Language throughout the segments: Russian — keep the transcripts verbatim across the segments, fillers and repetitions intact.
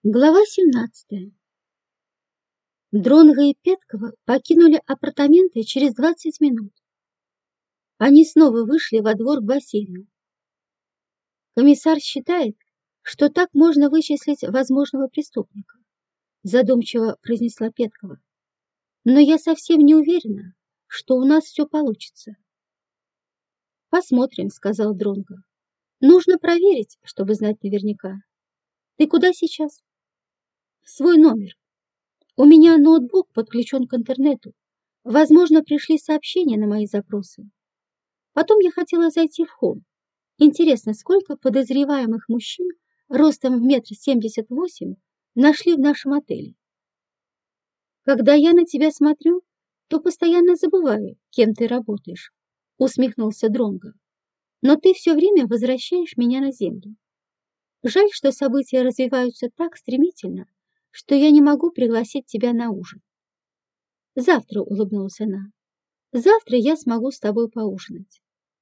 Глава семнадцатая. Дронго и Петкова покинули апартаменты через двадцать минут. Они снова вышли во двор к бассейну. Комиссар считает, что так можно вычислить возможного преступника, задумчиво произнесла Петкова. Но я совсем не уверена, что у нас все получится. Посмотрим, сказал Дронго. Нужно проверить, чтобы знать наверняка. Ты куда сейчас? В свой номер. У меня ноутбук подключен к интернету. Возможно, пришли сообщения на мои запросы. Потом я хотела зайти в холл. Интересно, сколько подозреваемых мужчин ростом в метр семьдесят восемь нашли в нашем отеле? Когда я на тебя смотрю, то постоянно забываю, кем ты работаешь, усмехнулся Дронго. Но ты все время возвращаешь меня на землю. Жаль, что события развиваются так стремительно, что я не могу пригласить тебя на ужин. Завтра, улыбнулась она. Завтра я смогу с тобой поужинать.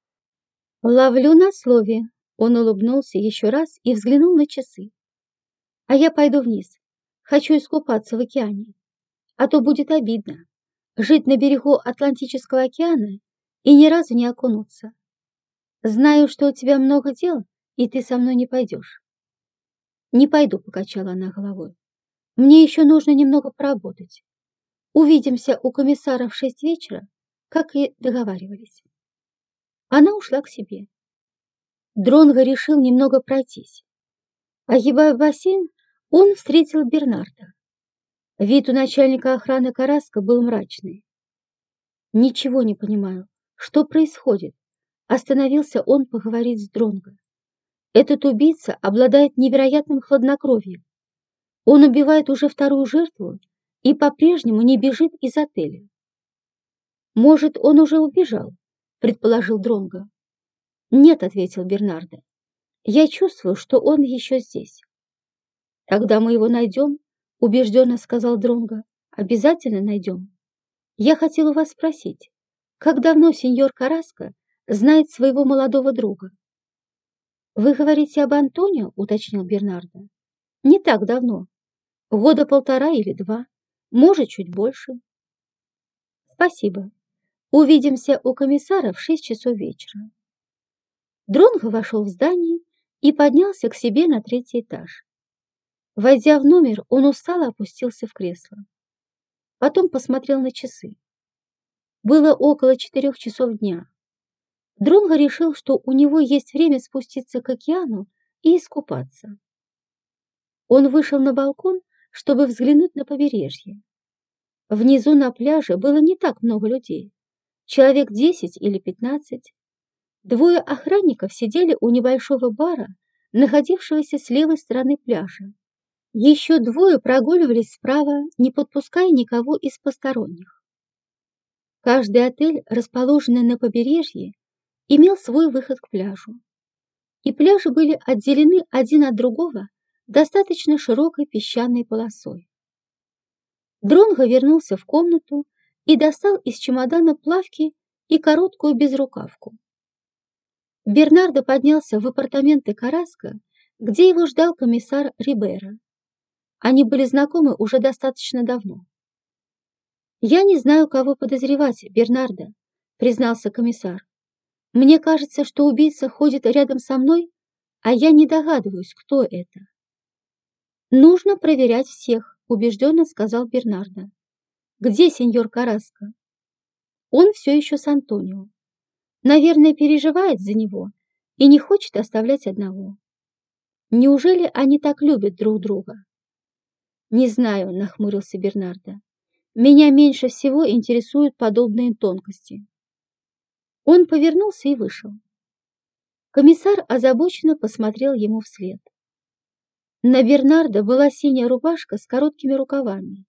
Ловлю на слове. Он улыбнулся еще раз и взглянул на часы. А я пойду вниз. Хочу искупаться в океане. А то будет обидно. Жить на берегу Атлантического океана и ни разу не окунуться. Знаю, что у тебя много дел, и ты со мной не пойдешь. Не пойду, покачала она головой. Мне еще нужно немного поработать. Увидимся у комиссара в шесть вечера, как и договаривались. Она ушла к себе. Дронго решил немного пройтись. Огибая бассейн, он встретил Бернарда. Вид у начальника охраны Караско был мрачный. «Ничего не понимаю. Что происходит?» Остановился он поговорить с Дронго. «Этот убийца обладает невероятным хладнокровием. Он убивает уже вторую жертву и по-прежнему не бежит из отеля». «Может, он уже убежал?» – предположил Дронго. «Нет», – ответил Бернардо. «Я чувствую, что он еще здесь». «Тогда мы его найдем», – убежденно сказал Дронго. «Обязательно найдем. Я хотел у вас спросить, как давно сеньор Караско знает своего молодого друга?» «Вы говорите об Антонио?» – уточнил Бернардо. «Не так давно. Года полтора или два. Может, чуть больше». «Спасибо. Увидимся у комиссара в шесть часов вечера». Дронго вошел в здание и поднялся к себе на третий этаж. Войдя в номер, он устало опустился в кресло. Потом посмотрел на часы. Было около четырех часов дня. Дронго решил, что у него есть время спуститься к океану и искупаться. Он вышел на балкон, чтобы взглянуть на побережье. Внизу на пляже было не так много людей, человек десять или пятнадцать. Двое охранников сидели у небольшого бара, находившегося с левой стороны пляжа. Еще двое прогуливались справа, не подпуская никого из посторонних. Каждый отель, расположенный на побережье, имел свой выход к пляжу. И пляжи были отделены один от другого достаточно широкой песчаной полосой. Дронго вернулся в комнату и достал из чемодана плавки и короткую безрукавку. Бернардо поднялся в апартаменты Караско, где его ждал комиссар Рибейро. Они были знакомы уже достаточно давно. «Я не знаю, кого подозревать, Бернардо», — признался комиссар. «Мне кажется, что убийца ходит рядом со мной, а я не догадываюсь, кто это». «Нужно проверять всех», — убежденно сказал Бернардо. «Где сеньор Караско?» «Он все еще с Антонио. Наверное, переживает за него и не хочет оставлять одного. Неужели они так любят друг друга?» «Не знаю», — нахмурился Бернардо. «Меня меньше всего интересуют подобные тонкости». Он повернулся и вышел. Комиссар озабоченно посмотрел ему вслед. На Бернардо была синяя рубашка с короткими рукавами,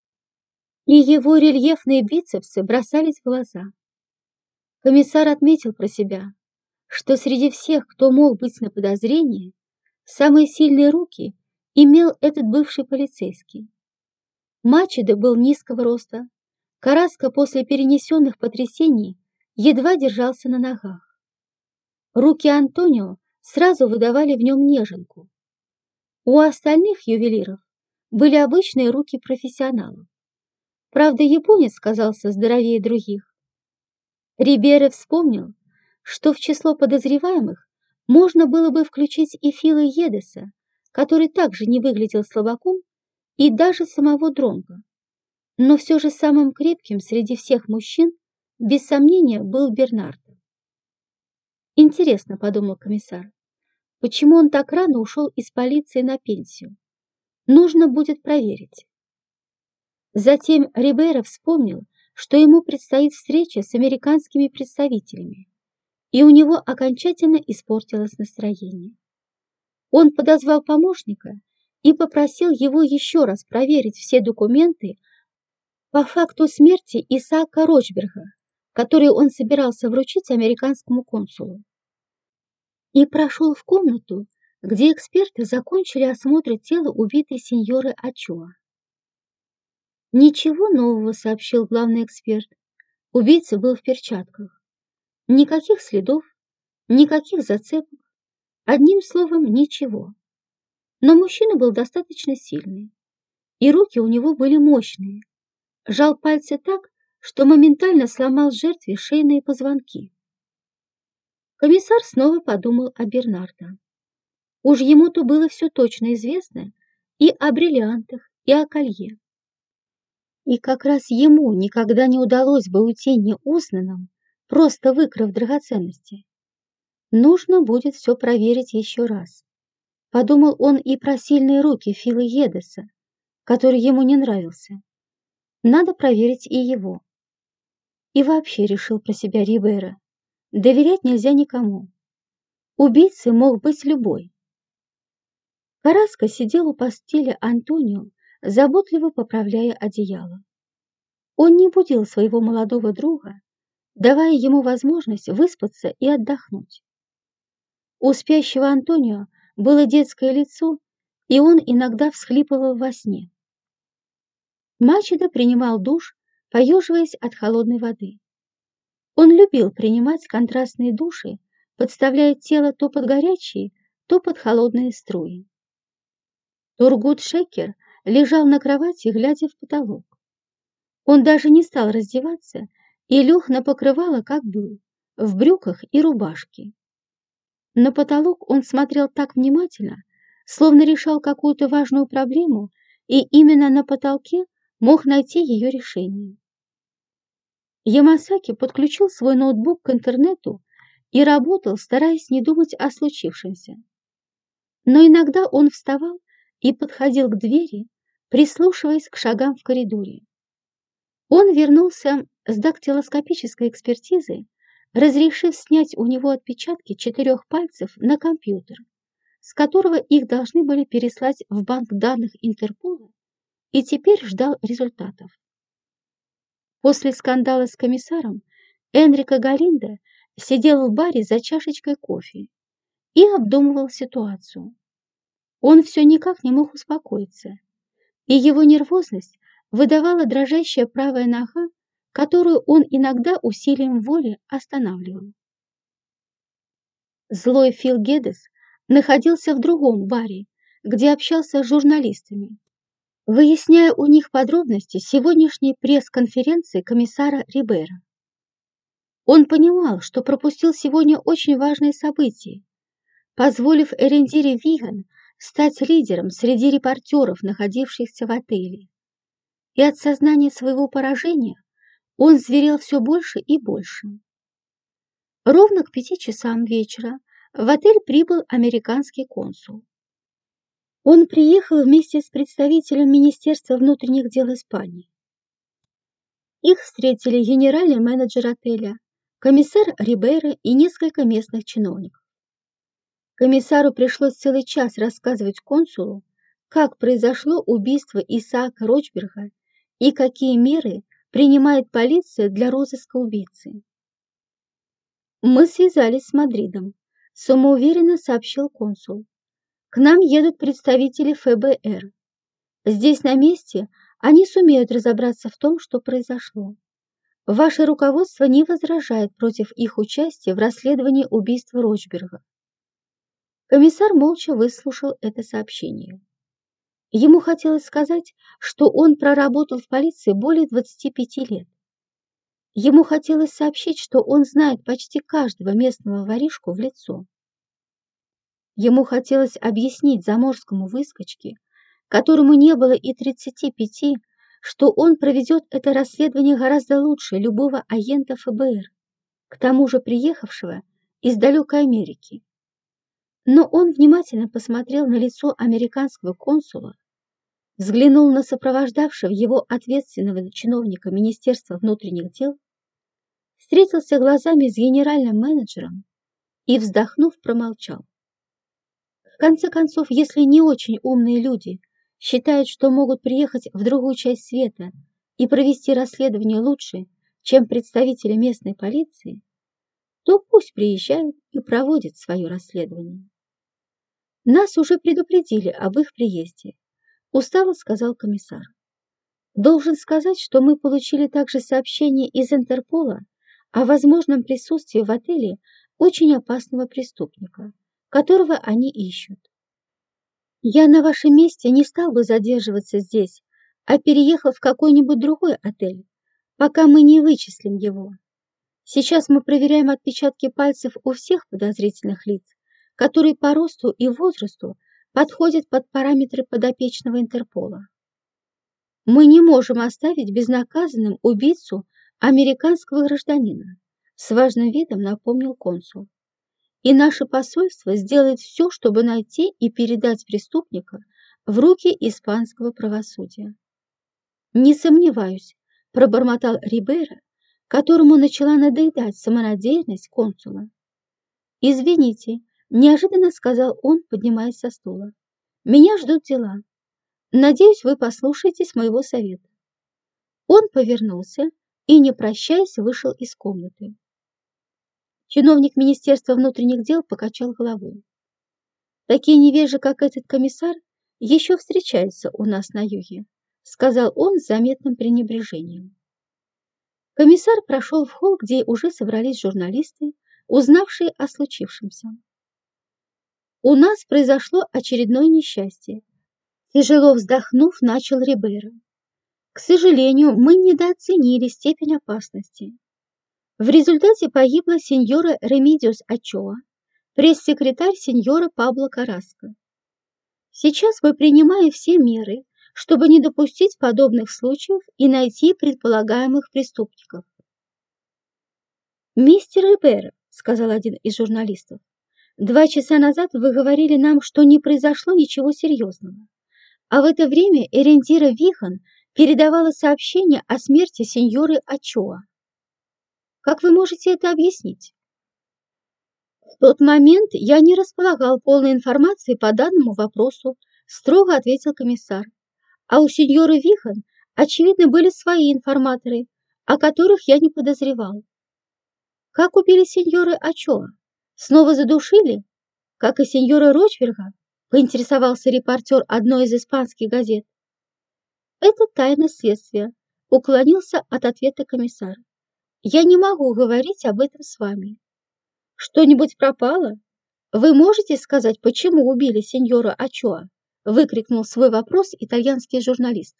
и его рельефные бицепсы бросались в глаза. Комиссар отметил про себя, что среди всех, кто мог быть на подозрении, самые сильные руки имел этот бывший полицейский. Мачедо был низкого роста, Караско после перенесенных потрясений едва держался на ногах. Руки Антонио сразу выдавали в нем неженку. У остальных ювелиров были обычные руки профессионалов. Правда, японец казался здоровее других. Рибейро вспомнил, что в число подозреваемых можно было бы включить и Фила Едеса, который также не выглядел слабаком, и даже самого Дронго. Но все же самым крепким среди всех мужчин, без сомнения, был Бернардо. «Интересно», — подумал комиссар, — «почему он так рано ушел из полиции на пенсию? Нужно будет проверить». Затем Рибейро вспомнил, что ему предстоит встреча с американскими представителями, и у него окончательно испортилось настроение. Он подозвал помощника и попросил его еще раз проверить все документы по факту смерти Исаака Рочберга, которые он собирался вручить американскому консулу. И прошел в комнату, где эксперты закончили осмотр тела убитой сеньоры Ачуа. «Ничего нового», — сообщил главный эксперт. Убийца был в перчатках. Никаких следов, никаких зацепок, одним словом, ничего. Но мужчина был достаточно сильный, и руки у него были мощные. Жал пальцы так, что моментально сломал жертве шейные позвонки. Комиссар снова подумал о Бернардо. Уж ему-то было все точно известно и о бриллиантах, и о колье. И как раз ему никогда не удалось бы уйти неузнанным, просто выкрав драгоценности. Нужно будет все проверить еще раз. Подумал он и про сильные руки Фила Едеса, который ему не нравился. Надо проверить и его. И вообще, решил про себя Рибейро, доверять нельзя никому. Убийцей мог быть любой. Караско сидел у постели Антонио, заботливо поправляя одеяло. Он не будил своего молодого друга, давая ему возможность выспаться и отдохнуть. У спящего Антонио было детское лицо, и он иногда всхлипывал во сне. Мачедо принимал душ, поеживаясь от холодной воды. Он любил принимать контрастные души, подставляя тело то под горячие, то под холодные струи. Тургут Шекер лежал на кровати, глядя в потолок. Он даже не стал раздеваться и лег на покрывало, как был, в брюках и рубашке. На потолок он смотрел так внимательно, словно решал какую-то важную проблему, и именно на потолке мог найти ее решение. Ямасаки подключил свой ноутбук к интернету и работал, стараясь не думать о случившемся. Но иногда он вставал и подходил к двери, прислушиваясь к шагам в коридоре. Он вернулся с дактилоскопической экспертизы, разрешив снять у него отпечатки четырех пальцев на компьютер, с которого их должны были переслать в банк данных Интерпола, и теперь ждал результатов. После скандала с комиссаром Энрико Галиндо сидел в баре за чашечкой кофе и обдумывал ситуацию. Он все никак не мог успокоиться, и его нервозность выдавала дрожащая правая нога, которую он иногда усилием воли останавливал. Злой Фил Гедес находился в другом баре, где общался с журналистами, выясняя у них подробности сегодняшней пресс-конференции комиссара Рибейро. Он понимал, что пропустил сегодня очень важное событие, позволив Эрендире Виган стать лидером среди репортеров, находившихся в отеле. И от сознания своего поражения он зверел все больше и больше. Ровно к пяти часам вечера в отель прибыл американский консул. Он приехал вместе с представителем Министерства внутренних дел Испании. Их встретили генеральный менеджер отеля, комиссар Рибейро и несколько местных чиновников. Комиссару пришлось целый час рассказывать консулу, как произошло убийство Исаака Рочберга и какие меры принимает полиция для розыска убийцы. «Мы связались с Мадридом», — самоуверенно сообщил консул. «К нам едут представители эф бэ эр. Здесь на месте они сумеют разобраться в том, что произошло. Ваше руководство не возражает против их участия в расследовании убийства Рочберга». Комиссар молча выслушал это сообщение. Ему хотелось сказать, что он проработал в полиции более двадцати пяти лет. Ему хотелось сообщить, что он знает почти каждого местного воришку в лицо. Ему хотелось объяснить заморскому выскочке, которому не было и тридцати пяти, что он проведет это расследование гораздо лучше любого агента эф бэ эр, к тому же приехавшего из далекой Америки. Но он внимательно посмотрел на лицо американского консула, взглянул на сопровождавшего его ответственного чиновника Министерства внутренних дел, встретился глазами с генеральным менеджером и, вздохнув, промолчал. В конце концов, если не очень умные люди считают, что могут приехать в другую часть света и провести расследование лучше, чем представители местной полиции, то пусть приезжают и проводят свое расследование. Нас уже предупредили об их приезде, устало сказал комиссар. Должен сказать, что мы получили также сообщение из Интерпола о возможном присутствии в отеле очень опасного преступника, которого они ищут. Я на вашем месте не стал бы задерживаться здесь, а переехал в какой-нибудь другой отель, пока мы не вычислим его. Сейчас мы проверяем отпечатки пальцев у всех подозрительных лиц, которые по росту и возрасту подходят под параметры подопечного Интерпола. Мы не можем оставить безнаказанным убийцу американского гражданина, с важным видом напомнил консул. И наше посольство сделает все, чтобы найти и передать преступника в руки испанского правосудия. Не сомневаюсь, пробормотал Рибейро, которому начала надоедать самонадеянность консула. Извините, неожиданно сказал он, поднимаясь со стула. Меня ждут дела. Надеюсь, вы послушаетесь моего совета. Он повернулся и, не прощаясь, вышел из комнаты. Чиновник Министерства внутренних дел покачал головой. Такие невежи, как этот комиссар, еще встречаются у нас на юге, сказал он с заметным пренебрежением. Комиссар прошел в холл, где уже собрались журналисты, узнавшие о случившемся. У нас произошло очередное несчастье. Тяжело вздохнув, начал Рибейро. К сожалению, мы недооценили степень опасности. В результате погибла сеньора Ремидиос Ачоа, пресс-секретарь сеньора Пабло Караско. Сейчас мы принимаем все меры, чтобы не допустить подобных случаев и найти предполагаемых преступников. «Мистер Рибейро», — сказал один из журналистов, «два часа назад вы говорили нам, что не произошло ничего серьезного, а в это время Эрендира Вихан передавала сообщение о смерти сеньоры Ачоа. Как вы можете это объяснить?» В тот момент я не располагал полной информацией по данному вопросу, строго ответил комиссар. А у сеньоры Вихан, очевидно, были свои информаторы, о которых я не подозревал. Как убили сеньоры Ачоа? Снова задушили? Как и сеньора Рочверга? Поинтересовался репортер одной из испанских газет. Это тайна следствия, уклонился от ответа комиссар. Я не могу говорить об этом с вами. Что-нибудь пропало? Вы можете сказать, почему убили сеньора Ачоа? Выкрикнул свой вопрос итальянский журналист.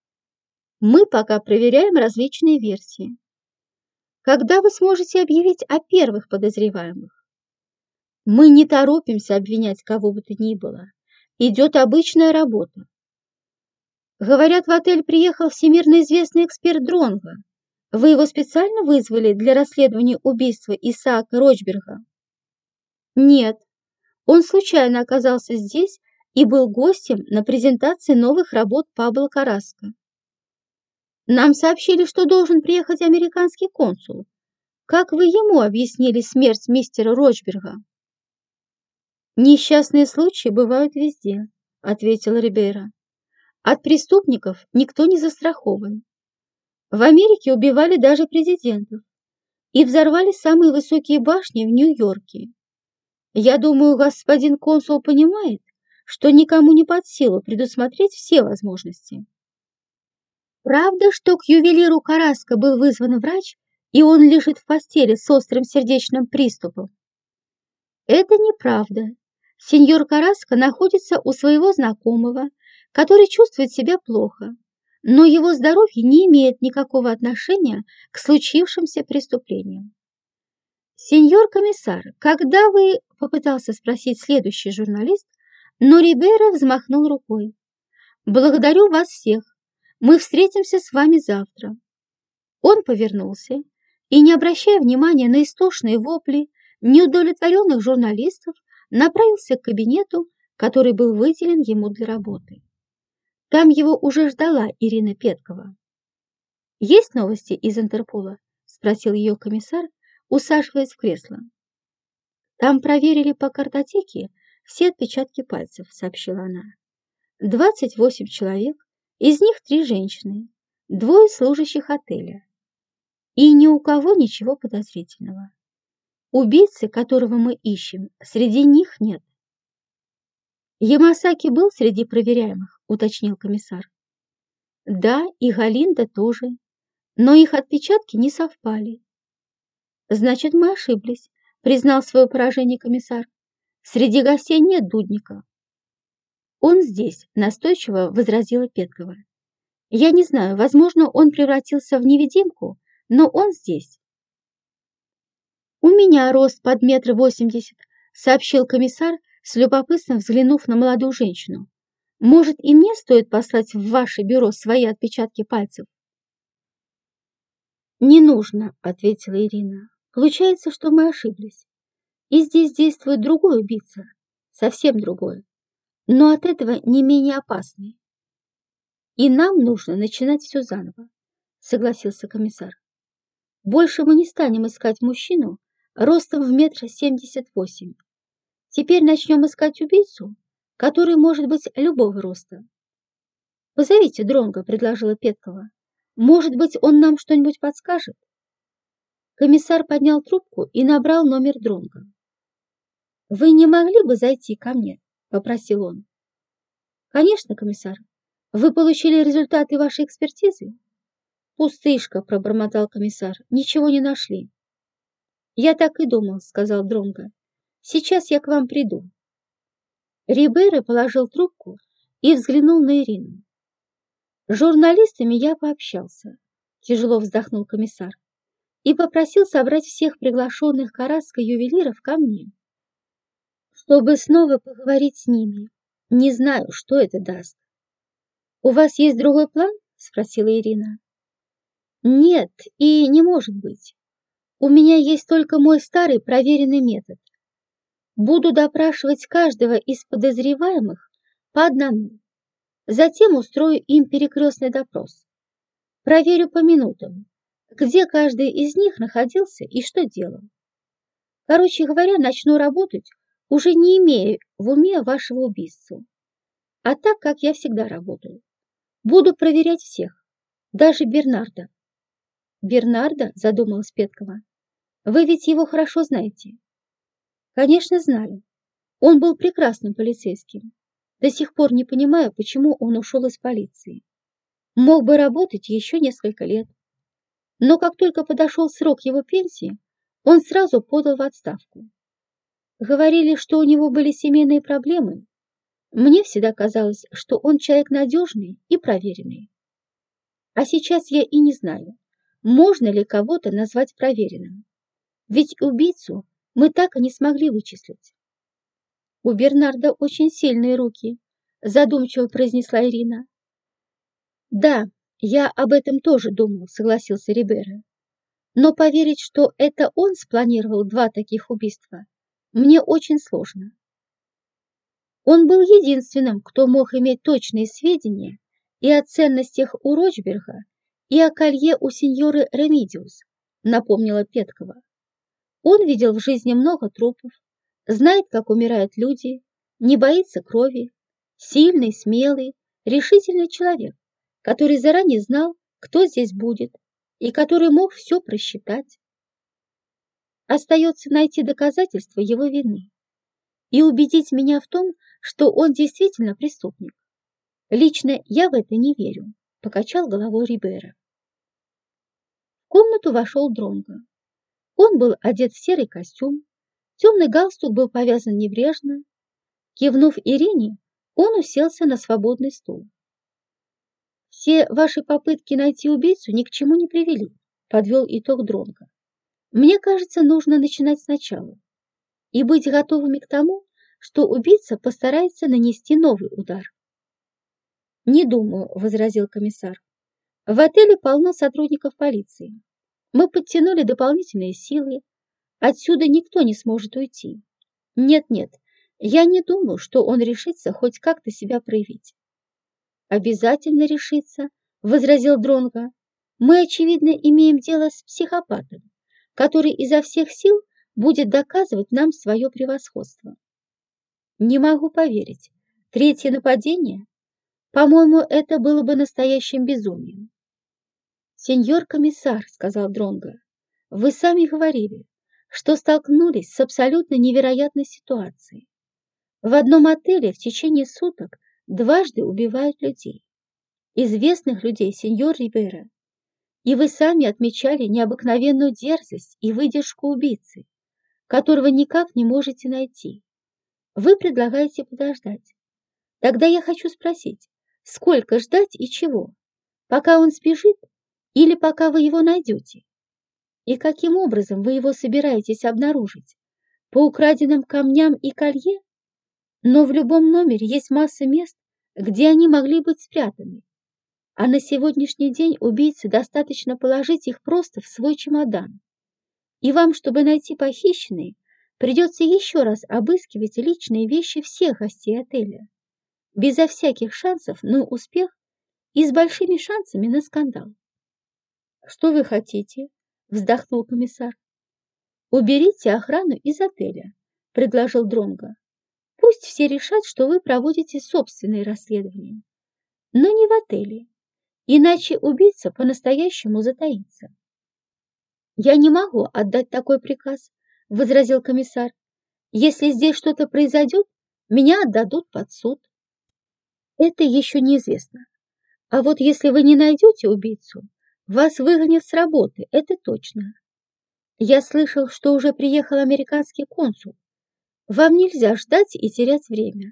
Мы пока проверяем различные версии. Когда вы сможете объявить о первых подозреваемых? Мы не торопимся обвинять кого бы то ни было. Идет обычная работа. Говорят, в отель приехал всемирно известный эксперт Дронго. Вы его специально вызвали для расследования убийства Исаака Рочберга? Нет, он случайно оказался здесь и был гостем на презентации новых работ Пабло Караско. Нам сообщили, что должен приехать американский консул. Как вы ему объяснили смерть мистера Рочберга? Несчастные случаи бывают везде, ответил Рибейро. От преступников никто не застрахован. В Америке убивали даже президентов и взорвали самые высокие башни в Нью-Йорке. Я думаю, господин консул понимает, что никому не под силу предусмотреть все возможности. Правда, что к ювелиру Караско был вызван врач, и он лежит в постели с острым сердечным приступом? Это неправда. Сеньор Караско находится у своего знакомого, который чувствует себя плохо, но его здоровье не имеет никакого отношения к случившимся преступлениям. «Сеньор комиссар, когда вы...» — попытался спросить следующий журналист, но Рибейро взмахнул рукой. «Благодарю вас всех. Мы встретимся с вами завтра». Он повернулся и, не обращая внимания на истошные вопли неудовлетворенных журналистов, направился к кабинету, который был выделен ему для работы. Там его уже ждала Ирина Петкова. «Есть новости из Интерпола?» – спросил ее комиссар, усаживаясь в кресло. «Там проверили по картотеке все отпечатки пальцев», – сообщила она. «двадцать восемь человек, из них три женщины, двое служащих отеля. И ни у кого ничего подозрительного. Убийцы, которого мы ищем, среди них нет». «Ямасаки был среди проверяемых», – уточнил комиссар. «Да, и Галинда тоже, но их отпечатки не совпали». «Значит, мы ошиблись», – признал свое поражение комиссар. «Среди гостей нет Дудника». «Он здесь», – настойчиво возразила Петкова. «Я не знаю, возможно, он превратился в невидимку, но он здесь». «У меня рост под метр восемьдесят», – сообщил комиссар, с любопытством взглянув на молодую женщину. «Может, и мне стоит послать в ваше бюро свои отпечатки пальцев?» «Не нужно», – ответила Ирина. «Получается, что мы ошиблись. И здесь действует другой убийца, совсем другой, но от этого не менее опасный. И нам нужно начинать все заново», – согласился комиссар. «Больше мы не станем искать мужчину ростом в метр семьдесят восемь. Теперь начнем искать убийцу, который может быть любого роста». «Позовите Дронга», – предложила Петкова. «Может быть, он нам что-нибудь подскажет?» Комиссар поднял трубку и набрал номер Дронга. «Вы не могли бы зайти ко мне?» – попросил он. «Конечно, комиссар. Вы получили результаты вашей экспертизы?» «Пустышка», – пробормотал комиссар. «Ничего не нашли». «Я так и думал», – сказал Дронго. «Сейчас я к вам приду». Рибейро положил трубку и взглянул на Ирину. «С журналистами я пообщался», – тяжело вздохнул комиссар, и попросил собрать всех приглашенных Караско-ювелиров ко мне, чтобы снова поговорить с ними. Не знаю, что это даст. «У вас есть другой план?» – спросила Ирина. «Нет, и не может быть. У меня есть только мой старый проверенный метод. Буду допрашивать каждого из подозреваемых по одному. Затем устрою им перекрестный допрос. Проверю по минутам, где каждый из них находился и что делал. Короче говоря, начну работать, уже не имея в уме вашего убийцу. А так, как я всегда работаю. Буду проверять всех, даже Бернарда». «Бернарда?» – задумалась Петкова. «Вы ведь его хорошо знаете». «Конечно, знаю. Он был прекрасным полицейским. До сих пор не понимаю, почему он ушел из полиции. Мог бы работать еще несколько лет. Но как только подошел срок его пенсии, он сразу подал в отставку. Говорили, что у него были семейные проблемы. Мне всегда казалось, что он человек надежный и проверенный. А сейчас я и не знаю, можно ли кого-то назвать проверенным. Ведь убийцу мы так и не смогли вычислить». «У Бернарда очень сильные руки», – задумчиво произнесла Ирина. «Да, я об этом тоже думал», – согласился Рибейро. «Но поверить, что это он спланировал два таких убийства, мне очень сложно. Он был единственным, кто мог иметь точные сведения и о ценностях у Рочберга, и о колье у сеньоры Ремидиус», – напомнила Петкова. «Он видел в жизни много трупов, знает, как умирают люди, не боится крови, сильный, смелый, решительный человек, который заранее знал, кто здесь будет, и который мог все просчитать. Остается найти доказательства его вины и убедить меня в том, что он действительно преступник. Лично я в это не верю», – покачал головой Рибейро. В комнату вошел Дронго. Он был одет в серый костюм, темный галстук был повязан небрежно, Кивнув Ирине, он уселся на свободный стул. «Все ваши попытки найти убийцу ни к чему не привели», — подвел итог Дронго. «Мне кажется, нужно начинать сначала и быть готовыми к тому, что убийца постарается нанести новый удар». «Не думаю», — возразил комиссар. «В отеле полно сотрудников полиции. Мы подтянули дополнительные силы. Отсюда никто не сможет уйти. Нет-нет, я не думаю, что он решится хоть как-то себя проявить». «Обязательно решится», — возразил Дронго. «Мы, очевидно, имеем дело с психопатом, который изо всех сил будет доказывать нам свое превосходство». «Не могу поверить. Третье нападение? По-моему, это было бы настоящим безумием». «Сеньор комиссар», — сказал Дронго, — «вы сами говорили, что столкнулись с абсолютно невероятной ситуацией. В одном отеле в течение суток дважды убивают людей. Известных людей, сеньор Рибейро. И вы сами отмечали необыкновенную дерзость и выдержку убийцы, которого никак не можете найти. Вы предлагаете подождать. Тогда я хочу спросить, сколько ждать и чего? Пока он сбежит или пока вы его найдете? И каким образом вы его собираетесь обнаружить? По украденным камням и колье? Но в любом номере есть масса мест, где они могли быть спрятаны. А на сегодняшний день убийце достаточно положить их просто в свой чемодан. И вам, чтобы найти похищенные, придется еще раз обыскивать личные вещи всех гостей отеля. Безо всяких шансов на успех и с большими шансами на скандал. «Что вы хотите?» — вздохнул комиссар. «Уберите охрану из отеля», — предложил Дронго. «Пусть все решат, что вы проводите собственные расследования. Но не в отеле, иначе убийца по-настоящему затаится». «Я не могу отдать такой приказ», — возразил комиссар. «Если здесь что-то произойдет, меня отдадут под суд». «Это еще неизвестно. А вот если вы не найдете убийцу, вас выгонят с работы, это точно. Я слышал, что уже приехал американский консул. Вам нельзя ждать и терять время.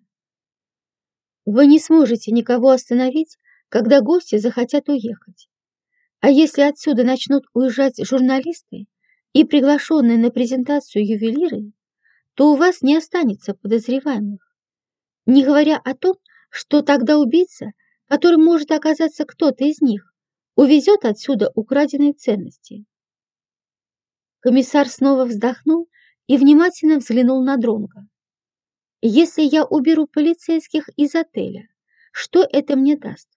Вы не сможете никого остановить, когда гости захотят уехать. А если отсюда начнут уезжать журналисты и приглашенные на презентацию ювелиры, то у вас не останется подозреваемых. Не говоря о том, что тогда убийца, которым может оказаться кто-то из них, увезет отсюда украденные ценности». Комиссар снова вздохнул и внимательно взглянул на Дронго. «Если я уберу полицейских из отеля, что это мне даст?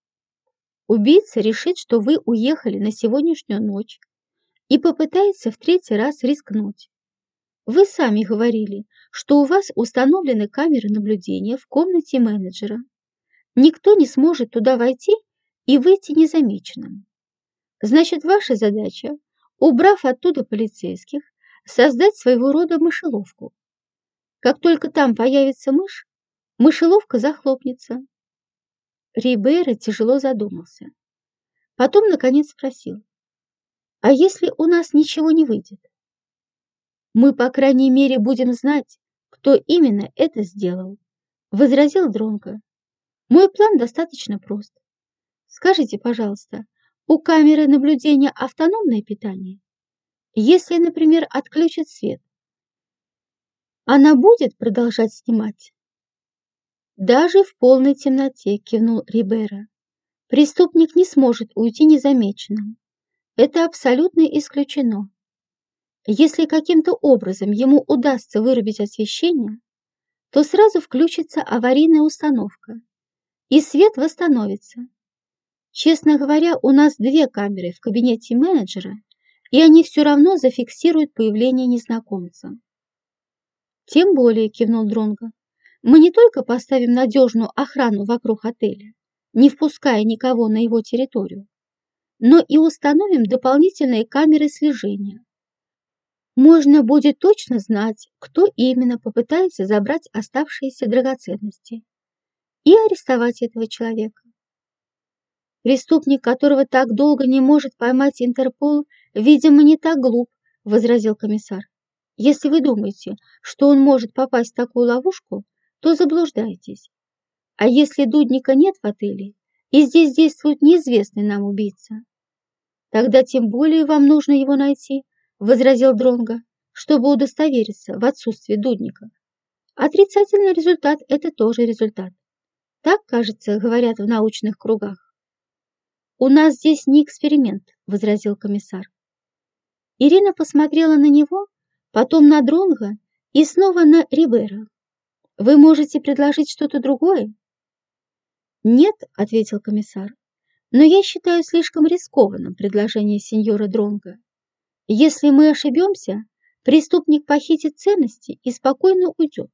Убийца решит, что вы уехали на сегодняшнюю ночь и попытается в третий раз рискнуть. Вы сами говорили, что у вас установлены камеры наблюдения в комнате менеджера. Никто не сможет туда войти и выйти незамеченным. Значит, ваша задача, убрав оттуда полицейских, создать своего рода мышеловку. Как только там появится мышь, мышеловка захлопнется». Рибейро тяжело задумался. Потом, наконец, спросил: «А если у нас ничего не выйдет?» «Мы, по крайней мере, будем знать, кто именно это сделал», — возразил Дронго. «Мой план достаточно прост. Скажите, пожалуйста, у камеры наблюдения автономное питание? Если, например, отключат свет, она будет продолжать снимать?» «Даже в полной темноте», — кивнул Рибейро. «Преступник не сможет уйти незамеченным. Это абсолютно исключено. Если каким-то образом ему удастся вырубить освещение, то сразу включится аварийная установка, и свет восстановится. Честно говоря, у нас две камеры в кабинете менеджера, и они все равно зафиксируют появление незнакомца». «Тем более», — кивнул Дронго, — «мы не только поставим надежную охрану вокруг отеля, не впуская никого на его территорию, но и установим дополнительные камеры слежения. Можно будет точно знать, кто именно попытается забрать оставшиеся драгоценности и арестовать этого человека. Преступник, которого так долго не может поймать Интерпол, видимо, не так глуп», — возразил комиссар. «Если вы думаете, что он может попасть в такую ловушку, то заблуждаетесь. А если Дудника нет в отеле, и здесь действует неизвестный нам убийца, тогда тем более вам нужно его найти, возразил Дронго, чтобы удостовериться в отсутствии Дудника. Отрицательный результат – это тоже результат. Так, кажется, говорят в научных кругах. «У нас здесь не эксперимент», – возразил комиссар. Ирина посмотрела на него, потом на Дронго и снова на Рибера. «Вы можете предложить что-то другое?» «Нет», – ответил комиссар, – «но я считаю слишком рискованным предложение сеньора Дронго. Если мы ошибемся, преступник похитит ценности и спокойно уйдет».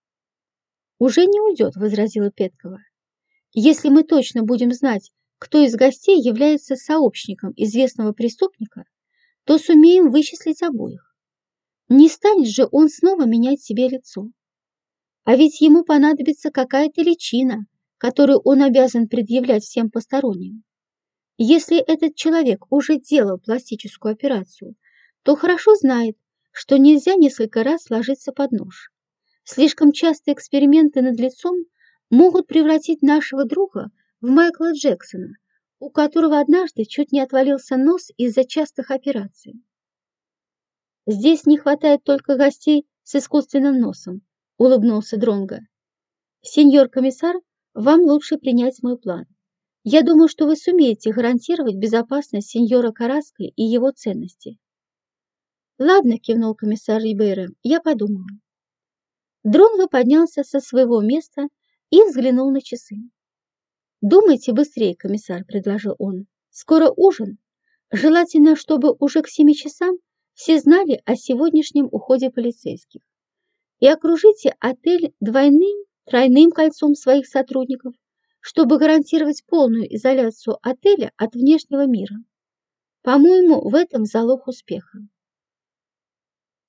«Уже не уйдет», – возразила Петкова. «Если мы точно будем знать, кто из гостей является сообщником известного преступника, то сумеем вычислить обоих. Не станет же он снова менять себе лицо. А ведь ему понадобится какая-то личина, которую он обязан предъявлять всем посторонним. Если этот человек уже делал пластическую операцию, то хорошо знает, что нельзя несколько раз ложиться под нож. Слишком частые эксперименты над лицом могут превратить нашего друга в Майкла Джексона, у которого однажды чуть не отвалился нос из-за частых операций. «Здесь не хватает только гостей с искусственным носом», – улыбнулся Дронго. «Сеньор комиссар, вам лучше принять мой план. Я думаю, что вы сумеете гарантировать безопасность сеньора Караско и его ценности». «Ладно», – кивнул комиссар Рибейро, – «я подумаю». Дронго поднялся со своего места и взглянул на часы. «Думайте быстрее, комиссар», – предложил он. «Скоро ужин. Желательно, чтобы уже к семи часам все знали о сегодняшнем уходе полицейских. И окружите отель двойным, тройным кольцом своих сотрудников, чтобы гарантировать полную изоляцию отеля от внешнего мира. По-моему, в этом залог успеха».